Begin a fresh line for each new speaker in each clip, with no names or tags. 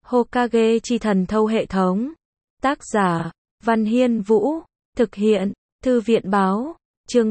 Hokage chi thần thâu hệ thống. Tác giả, Văn Hiên Vũ. Thực hiện, Thư viện báo. Chương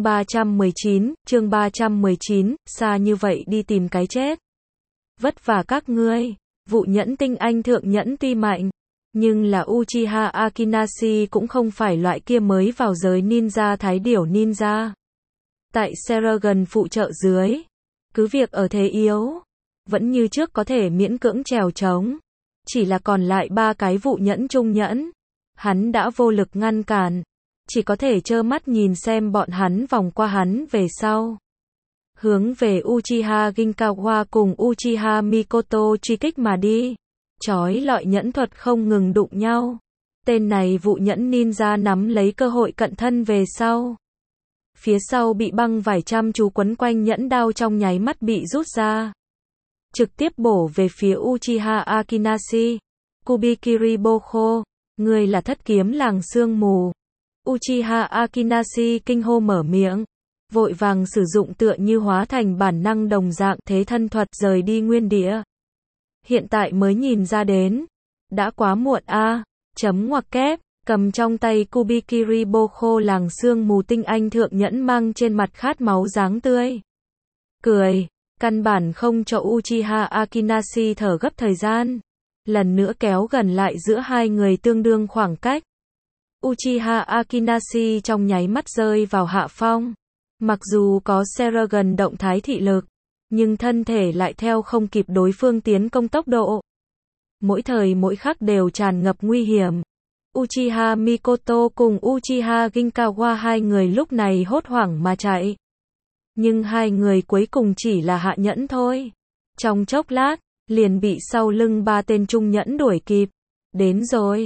319, xa như vậy đi tìm cái chết. Vất vả các ngươi. Vụ nhẫn tinh anh thượng nhẫn tuy mạnh, nhưng là Uchiha Akinashi cũng không phải loại kia mới vào giới ninja thái điểu ninja. Tại Seragon phụ trợ dưới, cứ việc ở thế yếu, vẫn như trước có thể miễn cưỡng trèo trống. Chỉ là còn lại 3 cái vụ nhẫn trung nhẫn, hắn đã vô lực ngăn cản, chỉ có thể trơ mắt nhìn xem bọn hắn vòng qua hắn về sau. Hướng về Uchiha Ginkawa cùng Uchiha Mikoto truy kích mà đi. Chói lọi nhẫn thuật không ngừng đụng nhau. Tên này vụ nhẫn ninja nắm lấy cơ hội cận thân về sau. Phía sau bị băng vải chăm chú quấn quanh nhẫn đao trong nháy mắt bị rút ra. Trực tiếp bổ về phía Uchiha Akinashi. Kubikiri Boko, người là thất kiếm làng sương mù. Uchiha Akinashi kinh hô mở miệng, vội vàng sử dụng tựa như hóa thành bản năng đồng dạng thế thân thuật rời đi nguyên địa. Hiện tại mới nhìn ra đến, đã quá muộn a. Chấm ngoặc kép, cầm trong tay Kubikiri Boko làng sương mù tinh anh thượng nhẫn mang trên mặt khát máu dáng tươi. Cười, căn bản không cho Uchiha Akinashi thở gấp thời gian. Lần nữa kéo gần lại giữa hai người tương đương khoảng cách. Uchiha Akinashi trong nháy mắt rơi vào hạ phong. Mặc dù có Seragon động thái thị lực, nhưng thân thể lại theo không kịp đối phương tiến công tốc độ. Mỗi thời mỗi khắc đều tràn ngập nguy hiểm. Uchiha Mikoto cùng Uchiha Ginkawa hai người lúc này hốt hoảng mà chạy. Nhưng hai người cuối cùng chỉ là hạ nhẫn thôi. Trong chốc lát, liền bị sau lưng 3 tên trung nhẫn đuổi kịp. Đến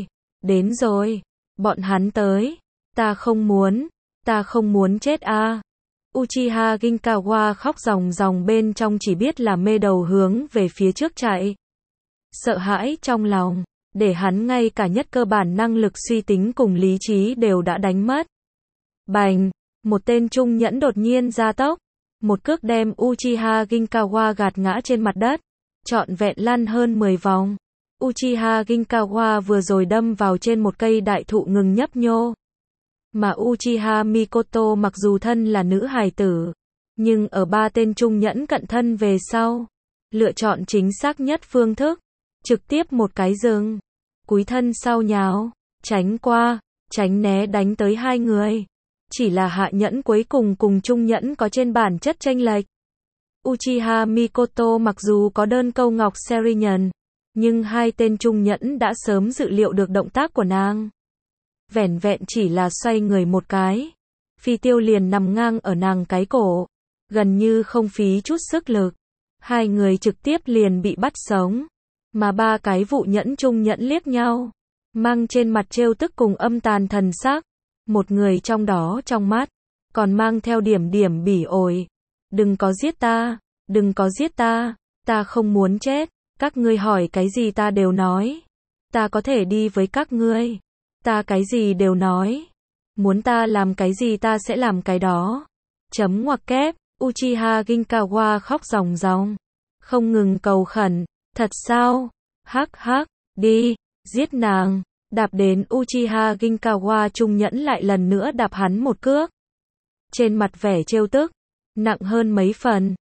rồi, bọn hắn tới. Ta không muốn chết a. Uchiha Ginkawa khóc ròng ròng bên trong chỉ biết là mê đầu hướng về phía trước chạy. Sợ hãi trong lòng, để hắn ngay cả nhất cơ bản năng lực suy tính cùng lý trí đều đã đánh mất. Bành, một tên trung nhẫn đột nhiên ra tốc, một cước đem Uchiha Ginkawa gạt ngã trên mặt đất, trọn vẹn lăn hơn 10 vòng. Uchiha Ginkawa vừa rồi đâm vào trên một cây đại thụ ngừng nhấp nhô. Mà Uchiha Mikoto mặc dù thân là nữ hài tử, nhưng ở 3 tên trung nhẫn cận thân về sau, lựa chọn chính xác nhất phương thức, trực tiếp một cái dừng, cúi thân sau nhào, tránh qua, tránh né đánh tới hai người. Chỉ là hạ nhẫn cuối cùng cùng trung nhẫn có trên bản chất chênh lệch. Uchiha Mikoto mặc dù có đơn câu ngọc Serinhân, nhưng hai tên trung nhẫn đã sớm dự liệu được động tác của nàng. Vẻn vẹn chỉ là xoay người một cái, phi tiêu liền nằm ngang ở nàng cái cổ, gần như không phí chút sức lực. Hai người trực tiếp liền bị bắt sống, mà 3 cái vụ nhẫn trung nhẫn liếc nhau, mang trên mặt trêu tức cùng âm tàn thần sắc. Một người trong đó trong mắt, còn mang theo điểm điểm bỉ ổi. Đừng có giết ta, ta không muốn chết, các ngươi hỏi cái gì ta đều nói. Ta có thể đi với các ngươi. Ta cái gì đều nói. Muốn ta làm cái gì ta sẽ làm cái đó. Chấm ngoặc kép, Uchiha Ginkawa khóc ròng ròng, không ngừng cầu khẩn, thật sao? Hắc hắc, đi, giết nàng. Đạp đến Uchiha Ginkawa trung nhẫn lại lần nữa đạp hắn một cước. Trên mặt vẻ trêu tức, nặng hơn mấy phần.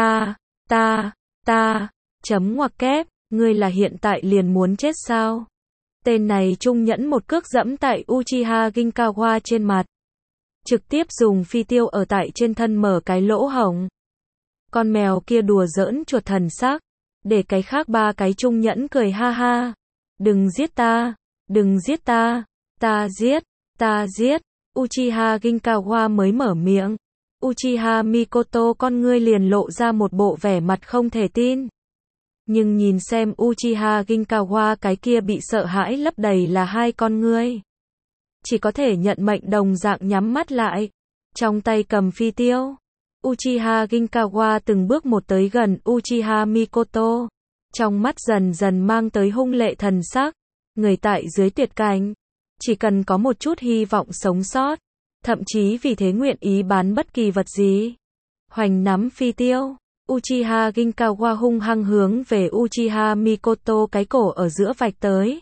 Ta, chấm ngoặc kép, ngươi là hiện tại liền muốn chết sao? Tên này trung nhẫn một cước dẫm tại Uchiha Ginkawa trên mặt. Trực tiếp dùng phi tiêu ở tại trên thân mở cái lỗ hổng. Con mèo kia đùa giỡn chuột thần sắc, để cái khác 3 cái trung nhẫn cười ha ha. Đừng giết ta, ta giết. Uchiha Ginkawa mới mở miệng. Uchiha Mikoto con ngươi liền lộ ra một bộ vẻ mặt không thể tin. Nhưng nhìn xem Uchiha Ginkawa cái kia bị sợ hãi lấp đầy là 2 con ngươi, chỉ có thể nhận mệnh đồng dạng nhắm mắt lại, trong tay cầm phi tiêu. Uchiha Ginkawa từng bước một tới gần Uchiha Mikoto, trong mắt dần dần mang tới hung lệ thần sắc. Người tại dưới tuyệt cảnh, chỉ cần có một chút hy vọng sống sót, thậm chí vì thế nguyện ý bán bất kỳ vật gì. Hoành nắm phi tiêu, Uchiha Ginkawa hung hăng hướng về Uchiha Mikoto cái cổ ở giữa vạch tới.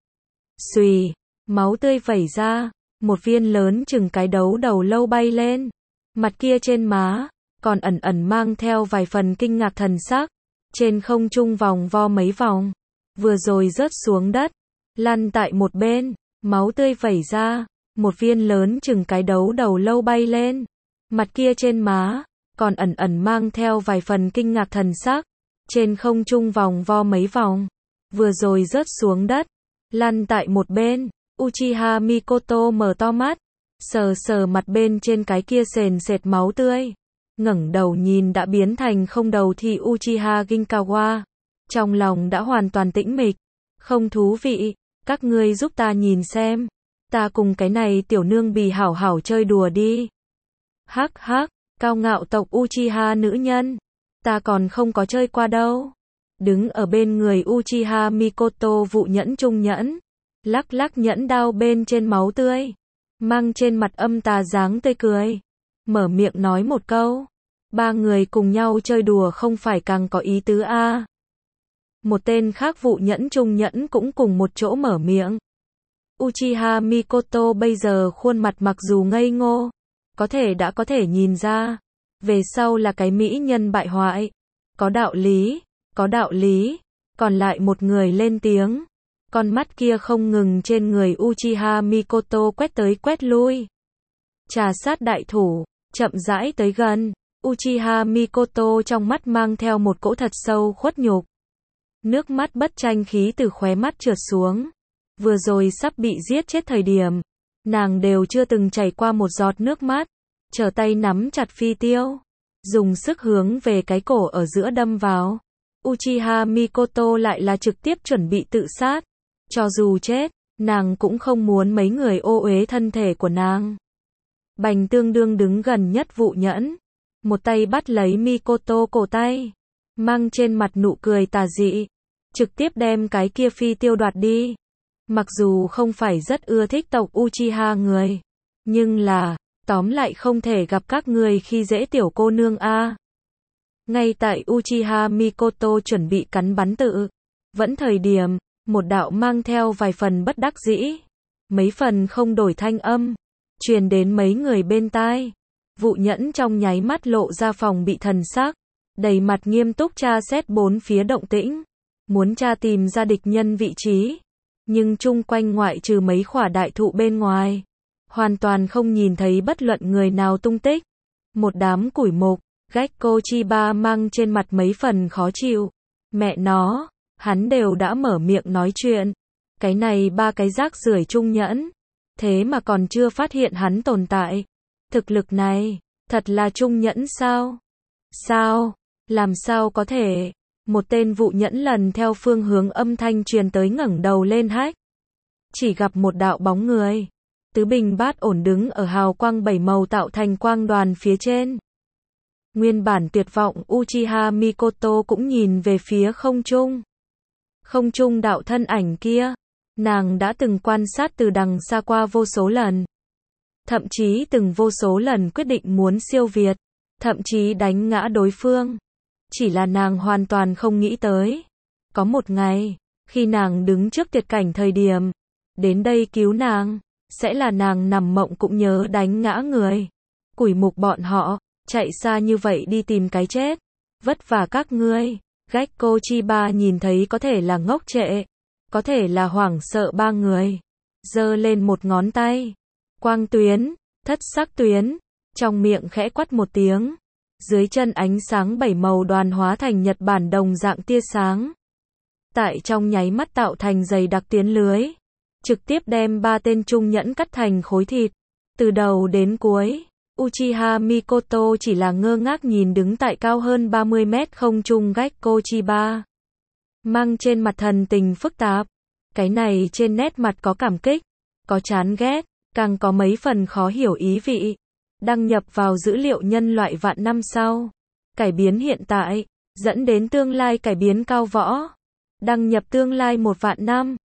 Xùy, máu tươi vẩy ra, một viên lớn chừng cái đấu đầu lâu bay lên. Mặt kia trên má, còn ẩn ẩn mang theo vài phần kinh ngạc thần sắc. Trên không trung vòng vo mấy vòng, vừa rồi rớt xuống đất, lăn tại một bên, máu tươi vẩy ra, một viên lớn chừng cái đấu đầu lâu bay lên. Mặt kia trên má, còn ẩn ẩn mang theo vài phần kinh ngạc thần sắc. Trên không trung vòng vo mấy vòng, vừa rồi rớt xuống đất, lăn tại một bên. Uchiha Mikoto mở to mắt, sờ sờ mặt bên trên cái kia sền sệt máu tươi, ngẩng đầu nhìn đã biến thành không đầu thì Uchiha Ginkawa, trong lòng đã hoàn toàn tĩnh mịch. Không thú vị, các ngươi giúp ta nhìn xem, ta cùng cái này tiểu nương bì hảo hảo chơi đùa đi. Hắc hắc, cao ngạo tộc Uchiha nữ nhân, ta còn không có chơi qua đâu. Đứng ở bên người Uchiha Mikoto vụ nhẫn trung nhẫn, lắc lắc nhẫn đao bên trên máu tươi, mang trên mặt âm tà dáng tươi cười, mở miệng nói một câu, ba người cùng nhau chơi đùa không phải càng có ý tứ a? Một tên khác vụ nhẫn trung nhẫn cũng cùng một chỗ mở miệng. Uchiha Mikoto bây giờ khuôn mặt mặc dù ngây ngô, đã có thể nhìn ra, về sau là cái mỹ nhân bại hoại. Có đạo lý, có đạo lý. Còn lại một người lên tiếng, con mắt kia không ngừng trên người Uchiha Mikoto quét tới quét lui. Trà sát đại thủ, chậm rãi tới gần, Uchiha Mikoto trong mắt mang theo một cỗ thật sâu khuất nhục. Nước mắt bất tranh khí từ khóe mắt trượt xuống. Vừa rồi sắp bị giết chết thời điểm, nàng đều chưa từng chảy qua một giọt nước mắt, trở tay nắm chặt phi tiêu, dùng sức hướng về cái cổ ở giữa đâm vào. Uchiha Mikoto lại là trực tiếp chuẩn bị tự sát. Cho dù chết, nàng cũng không muốn mấy người ô uế thân thể của nàng. Bành Tương Đương đứng gần nhất vụ nhẫn, một tay bắt lấy Mikoto cổ tay, mang trên mặt nụ cười tà dị, trực tiếp đem cái kia phi tiêu đoạt đi. Mặc dù không phải rất ưa thích tộc Uchiha người, nhưng là, tóm lại không thể gặp các người khi dễ tiểu cô nương a. Ngay tại Uchiha Mikoto chuẩn bị cắn bắn tự vẫn thời điểm, một đạo mang theo vài phần bất đắc dĩ, mấy phần không đổi thanh âm, truyền đến mấy người bên tai. Vụ nhẫn trong nháy mắt lộ ra phòng bị thần sắc, đầy mặt nghiêm túc tra xét bốn phía động tĩnh, muốn tra tìm ra địch nhân vị trí. Nhưng chung quanh ngoại trừ mấy khỏa đại thụ bên ngoài, hoàn toàn không nhìn thấy bất luận người nào tung tích. Một đám củi mục, Gekko Chiba mang trên mặt mấy phần khó chịu. Mẹ nó, hắn đều đã mở miệng nói chuyện. Cái này ba cái rác rưởi trung nhẫn, thế mà còn chưa phát hiện hắn tồn tại. Thực lực này, thật là trung nhẫn sao? Sao? Làm sao có thể? Một tên vụ nhẫn lần theo phương hướng âm thanh truyền tới ngẩng đầu lên hách. Chỉ gặp một đạo bóng người, tứ bình bát ổn đứng ở hào quang bảy màu tạo thành quang đoàn phía trên. Nguyên bản tuyệt vọng Uchiha Mikoto cũng nhìn về phía không trung. Không trung đạo thân ảnh kia, nàng đã từng quan sát từ đằng xa qua vô số lần. Thậm chí từng vô số lần quyết định muốn siêu việt, thậm chí đánh ngã đối phương. Chỉ là nàng hoàn toàn không nghĩ tới. Có một ngày, khi nàng đứng trước tuyệt cảnh thời điểm, đến đây cứu nàng, sẽ là nàng nằm mộng cũng nhớ đánh ngã người. Củi mục bọn họ, chạy xa như vậy đi tìm cái chết. Vất vả các ngươi. Gekko Chiba nhìn thấy có thể là ngốc trệ, có thể là hoảng sợ ba người. Giơ lên một ngón tay. Quang tuyến, thất sắc tuyến, trong miệng khẽ quát một tiếng. Dưới chân ánh sáng bảy màu đoàn hóa thành Nhật Bản đồng dạng tia sáng. Tại trong nháy mắt tạo thành dày đặc tuyến lưới. Trực tiếp đem ba tên trung nhẫn cắt thành khối thịt. Từ đầu đến cuối, Uchiha Mikoto chỉ là ngơ ngác nhìn đứng tại cao hơn 30 mét không trung Gekko Chiba. Mang trên mặt thần tình phức tạp. Cái này trên nét mặt có cảm kích, có chán ghét, càng có mấy phần khó hiểu ý vị. Đăng nhập vào dữ liệu nhân loại vạn năm sau. Cải biến hiện tại, dẫn đến tương lai cải biến cao võ. Đăng nhập tương lai 1 vạn năm.